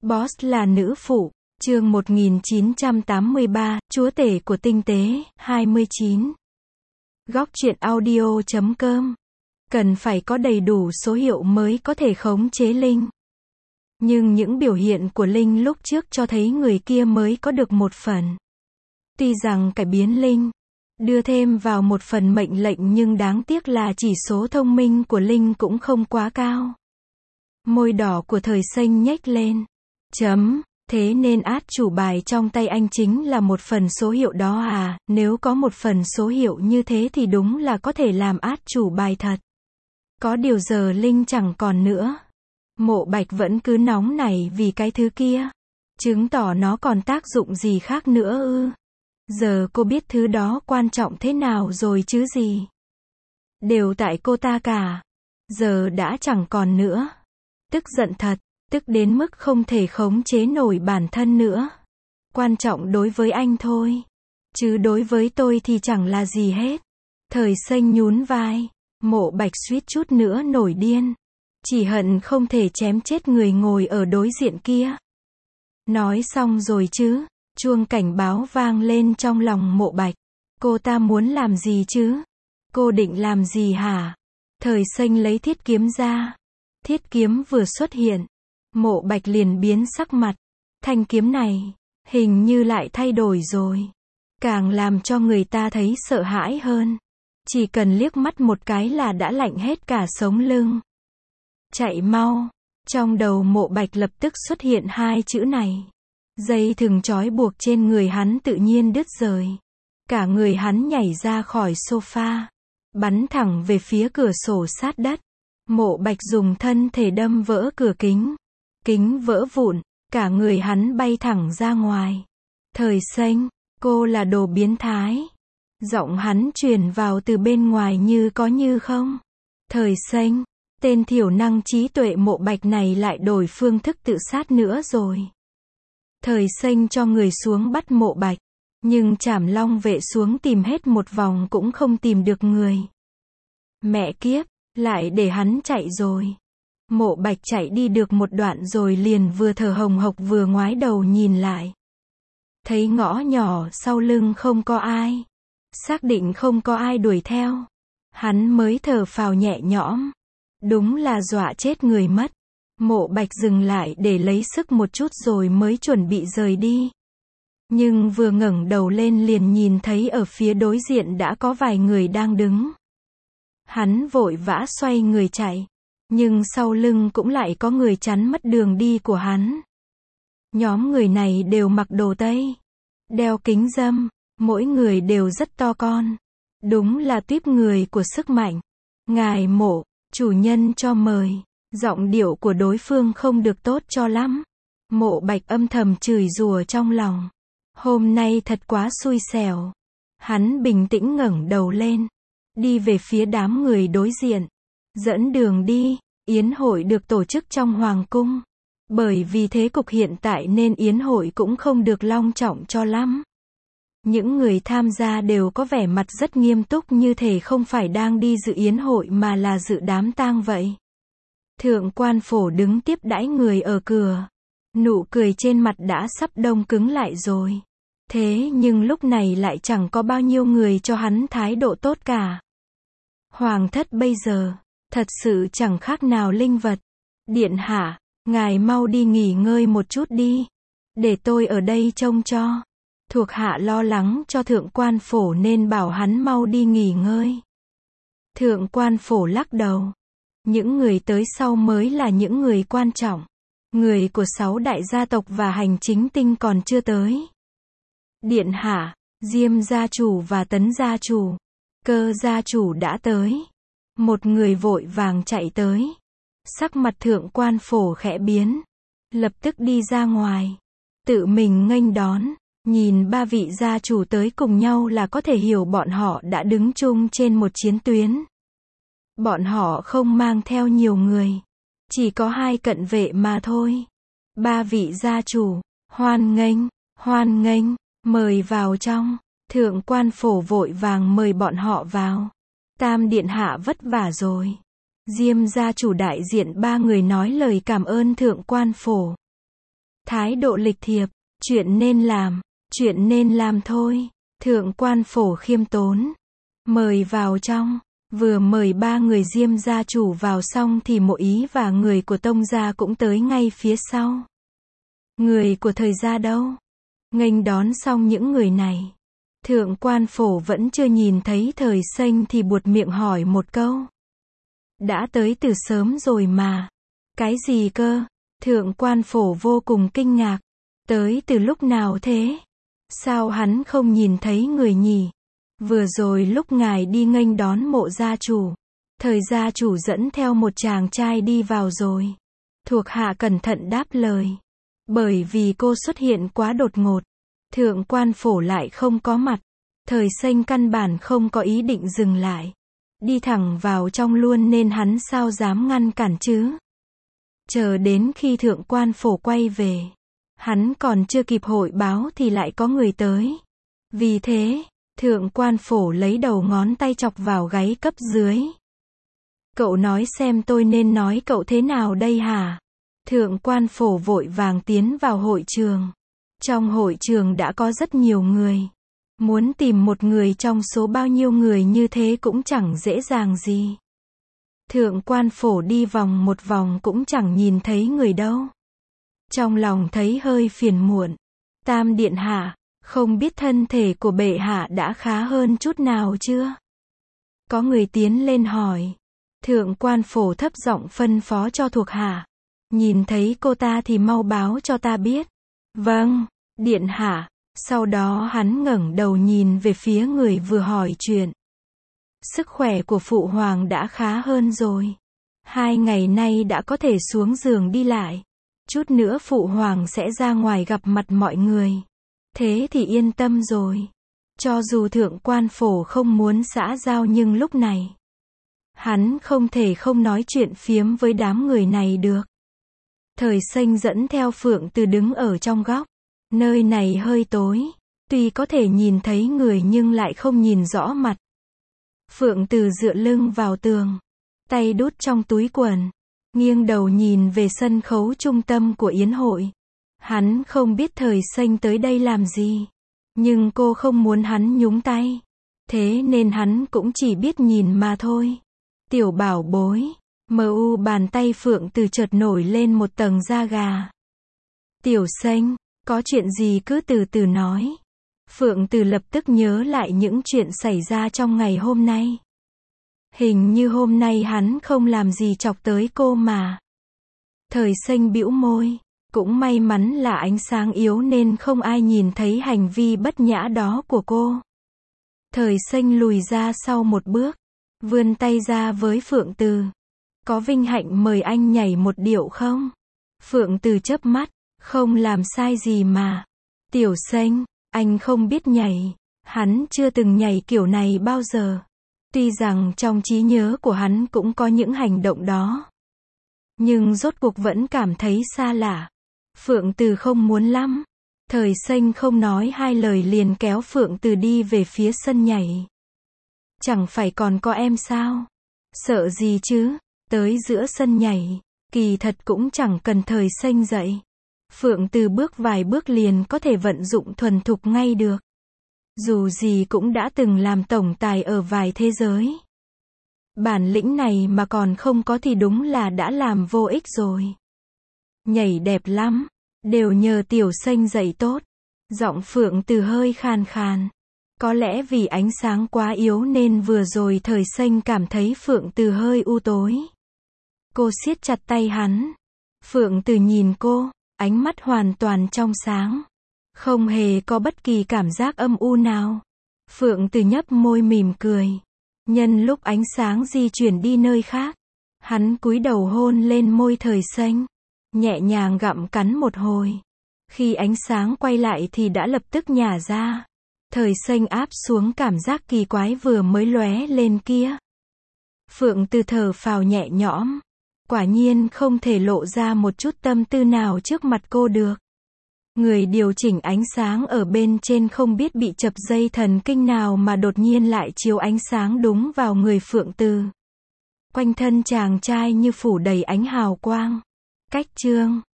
Boss là nữ phụ, chương 1983, chúa tể của tinh tế, 29. Góc truyện audio.com. Cần phải có đầy đủ số hiệu mới có thể khống chế Linh. Nhưng những biểu hiện của Linh lúc trước cho thấy người kia mới có được một phần. Tuy rằng cải biến Linh, đưa thêm vào một phần mệnh lệnh nhưng đáng tiếc là chỉ số thông minh của Linh cũng không quá cao. Môi đỏ của Thời Xanh nhếch lên. Thế nên át chủ bài trong tay anh chính là một phần số hiệu đó à, nếu có một phần số hiệu như thế thì đúng là có thể làm át chủ bài thật. Có điều giờ Linh chẳng còn nữa. Mộ Bạch vẫn cứ nóng nảy vì cái thứ kia. Chứng tỏ nó còn tác dụng gì khác nữa ư. Giờ cô biết thứ đó quan trọng thế nào rồi chứ gì. Đều tại cô ta cả. Giờ đã chẳng còn nữa. Tức giận thật. Tức đến mức không thể khống chế nổi bản thân nữa. Quan trọng đối với anh thôi. Chứ đối với tôi thì chẳng là gì hết. Thời Xanh nhún vai. Mộ Bạch suýt chút nữa nổi điên. Chỉ hận không thể chém chết người ngồi ở đối diện kia. Nói xong rồi chứ. Chuông cảnh báo vang lên trong lòng Mộ Bạch. Cô ta muốn làm gì chứ? Cô định làm gì hả? Thời Xanh lấy thiết kiếm ra. Thiết kiếm vừa xuất hiện. Mộ Bạch liền biến sắc mặt. Thanh kiếm này, hình như lại thay đổi rồi. Càng làm cho người ta thấy sợ hãi hơn. Chỉ cần liếc mắt một cái là đã lạnh hết cả sống lưng. Chạy mau. Trong đầu Mộ Bạch lập tức xuất hiện hai chữ này. Dây thừng trói buộc trên người hắn tự nhiên đứt rời. Cả người hắn nhảy ra khỏi sofa. Bắn thẳng về phía cửa sổ sát đất. Mộ Bạch dùng thân thể đâm vỡ cửa kính. Kính vỡ vụn, cả người hắn bay thẳng ra ngoài. Thời Xanh, cô là đồ biến thái. Giọng hắn truyền vào từ bên ngoài như có như không. Thời Xanh, tên thiểu năng trí tuệ Mộ Bạch này lại đổi phương thức tự sát nữa rồi. Thời Xanh cho người xuống bắt Mộ Bạch, nhưng Trảm Long vệ xuống tìm hết một vòng cũng không tìm được người. Mẹ kiếp, lại để hắn chạy rồi. Mộ Bạch chạy đi được một đoạn rồi liền vừa thở hồng hộc vừa ngoái đầu nhìn lại. Thấy ngõ nhỏ sau lưng không có ai. Xác định không có ai đuổi theo. Hắn mới thở phào nhẹ nhõm. Đúng là dọa chết người mất. Mộ Bạch dừng lại để lấy sức một chút rồi mới chuẩn bị rời đi. Nhưng vừa ngẩng đầu lên liền nhìn thấy ở phía đối diện đã có vài người đang đứng. Hắn vội vã xoay người chạy. Nhưng sau lưng cũng lại có người chắn mất đường đi của hắn. Nhóm người này đều mặc đồ Tây. Đeo kính râm. Mỗi người đều rất to con. Đúng là tuýp người của sức mạnh. Ngài Mộ, chủ nhân cho mời. Giọng điệu của đối phương không được tốt cho lắm. Mộ Bạch âm thầm chửi rủa trong lòng. Hôm nay thật quá xui xẻo. Hắn bình tĩnh ngẩng đầu lên. Đi về phía đám người đối diện. Dẫn đường đi, yến hội được tổ chức trong Hoàng cung. Bởi vì thế cục hiện tại nên yến hội cũng không được long trọng cho lắm. Những người tham gia đều có vẻ mặt rất nghiêm túc như thể không phải đang đi dự yến hội mà là dự đám tang vậy. Thượng quan Phổ đứng tiếp đãi người ở cửa. Nụ cười trên mặt đã sắp đông cứng lại rồi. Thế nhưng lúc này lại chẳng có bao nhiêu người cho hắn thái độ tốt cả. Hoàng thất bây giờ thật sự chẳng khác nào linh vật. Điện hạ, ngài mau đi nghỉ ngơi một chút đi. Để tôi ở đây trông cho. Thuộc hạ lo lắng cho thượng quan Phổ nên bảo hắn mau đi nghỉ ngơi. Thượng quan Phổ lắc đầu. Những người tới sau mới là những người quan trọng. Người của 6 đại gia tộc và hành chính tinh còn chưa tới. Điện hạ, Diêm gia chủ và Tấn gia chủ, Cơ gia chủ đã tới. Một người vội vàng chạy tới. Sắc mặt thượng quan Phổ khẽ biến. Lập tức đi ra ngoài. Tự mình nghênh đón. Nhìn 3 vị gia chủ tới cùng nhau là có thể hiểu bọn họ đã đứng chung trên một chiến tuyến. Bọn họ không mang theo nhiều người. Chỉ có 2 cận vệ mà thôi. 3 vị gia chủ. Hoan nghênh, mời vào trong. Thượng quan Phổ vội vàng mời bọn họ vào. Tam điện hạ vất vả rồi. Diêm gia chủ đại diện 3 người nói lời cảm ơn thượng quan Phổ. thái độ lịch thiệp, chuyện nên làm thôi. Thượng quan Phổ khiêm tốn, mời vào trong. Vừa mời 3 người Diêm gia chủ vào xong thì Mộ Ý và người của Tông gia cũng tới ngay phía sau. Người của Thời gia đâu? Nghênh đón xong những người này, Thượng quan Phổ vẫn chưa nhìn thấy Thời Xanh thì buột miệng hỏi một câu. Đã tới từ sớm rồi mà. Cái gì cơ? Thượng quan Phổ vô cùng kinh ngạc. Tới từ lúc nào thế? Sao hắn không nhìn thấy người nhỉ? Vừa rồi lúc ngài đi nghênh đón Mộ gia chủ, Thời gia chủ dẫn theo một chàng trai đi vào rồi. Thuộc hạ cẩn thận đáp lời. Bởi vì cô xuất hiện quá đột ngột, Thượng quan Phổ lại không có mặt. Thời Xanh căn bản không có ý định dừng lại, đi thẳng vào trong luôn nên hắn sao dám ngăn cản chứ. Chờ đến khi Thượng quan Phổ quay về, hắn còn chưa kịp hội báo thì lại có người tới. Vì thế, Thượng quan Phổ lấy đầu ngón tay chọc vào gáy cấp dưới. Cậu nói xem tôi nên nói cậu thế nào đây hả? Thượng quan Phổ vội vàng tiến vào hội trường. Trong hội trường đã có rất nhiều người. Muốn tìm một người trong số bao nhiêu người như thế cũng chẳng dễ dàng gì. Thượng quan Phổ đi vòng một vòng cũng chẳng nhìn thấy người đâu. Trong lòng thấy hơi phiền muộn. Tam điện hạ, không biết thân thể của bệ hạ đã khá hơn chút nào chưa? Có người tiến lên hỏi. Thượng quan Phổ thấp giọng phân phó cho thuộc hạ. Nhìn thấy cô ta thì mau báo cho ta biết. Vâng, điện hạ. Sau đó hắn ngẩng đầu nhìn về phía người vừa hỏi chuyện. Sức khỏe của phụ hoàng đã khá hơn rồi. 2 ngày nay đã có thể xuống giường đi lại. Chút nữa phụ hoàng sẽ ra ngoài gặp mặt mọi người. Thế thì yên tâm rồi. Cho dù Thượng quan Phổ không muốn xã giao nhưng lúc này, hắn không thể không nói chuyện phiếm với đám người này được. Thời Xanh dẫn theo Phượng Từ đứng ở trong góc. Nơi này hơi tối, tuy có thể nhìn thấy người nhưng lại không nhìn rõ mặt. Phượng Từ dựa lưng vào tường, tay đút trong túi quần, nghiêng đầu nhìn về sân khấu trung tâm của yến hội. Hắn không biết Thời Xanh tới đây làm gì, nhưng cô không muốn hắn nhúng tay, thế nên hắn cũng chỉ biết nhìn mà thôi. Tiểu bảo bối, bàn tay Phượng Từ chợt nổi lên một tầng da gà. Tiểu Xanh, có chuyện gì cứ từ từ nói. Phượng Từ lập tức nhớ lại những chuyện xảy ra trong ngày hôm nay. Hình như hôm nay hắn không làm gì chọc tới cô mà. Thời Xanh bĩu môi. Cũng may mắn là ánh sáng yếu nên không ai nhìn thấy hành vi bất nhã đó của cô. Thời Xanh lùi ra sau một bước, vươn tay ra với Phượng Từ. Có vinh hạnh mời anh nhảy một điệu không? Phượng Từ chớp mắt. Không làm sai gì mà. Tiểu Xanh, anh không biết nhảy. Hắn chưa từng nhảy kiểu này bao giờ. Tuy rằng trong trí nhớ của hắn cũng có những hành động đó, nhưng rốt cuộc vẫn cảm thấy xa lạ. Phượng Từ không muốn lắm. Thời Xanh không nói hai lời liền kéo Phượng Từ đi về phía sân nhảy. Chẳng phải còn có em sao? Sợ gì chứ? Tới giữa sân nhảy, kỳ thật cũng chẳng cần Thời Xanh dạy. Phượng Từ bước vài bước liền có thể vận dụng thuần thục ngay được. Dù gì cũng đã từng làm tổng tài ở vài thế giới. Bản lĩnh này mà còn không có thì đúng là đã làm vô ích rồi. Nhảy đẹp lắm, đều nhờ Tiểu Xanh dạy tốt. Giọng Phượng Từ hơi khàn khàn. Có lẽ vì ánh sáng quá yếu nên vừa rồi Thời Xanh cảm thấy Phượng Từ hơi u tối. Cô siết chặt tay hắn. Phượng Từ nhìn cô, ánh mắt hoàn toàn trong sáng. Không hề có bất kỳ cảm giác âm u nào. Phượng Từ nhấp môi mỉm cười. Nhân lúc ánh sáng di chuyển đi nơi khác, hắn cúi đầu hôn lên môi Thời Xanh, nhẹ nhàng gặm cắn một hồi. Khi ánh sáng quay lại thì đã lập tức nhả ra. Thời Xanh áp xuống cảm giác kỳ quái vừa mới lóe lên kia. Phượng Từ thở phào nhẹ nhõm. Quả nhiên không thể lộ ra một chút tâm tư nào trước mặt cô được. Người điều chỉnh ánh sáng ở bên trên không biết bị chập dây thần kinh nào mà đột nhiên lại chiếu ánh sáng đúng vào người Phượng Từ. Quanh thân chàng trai như phủ đầy ánh hào quang. Cách chương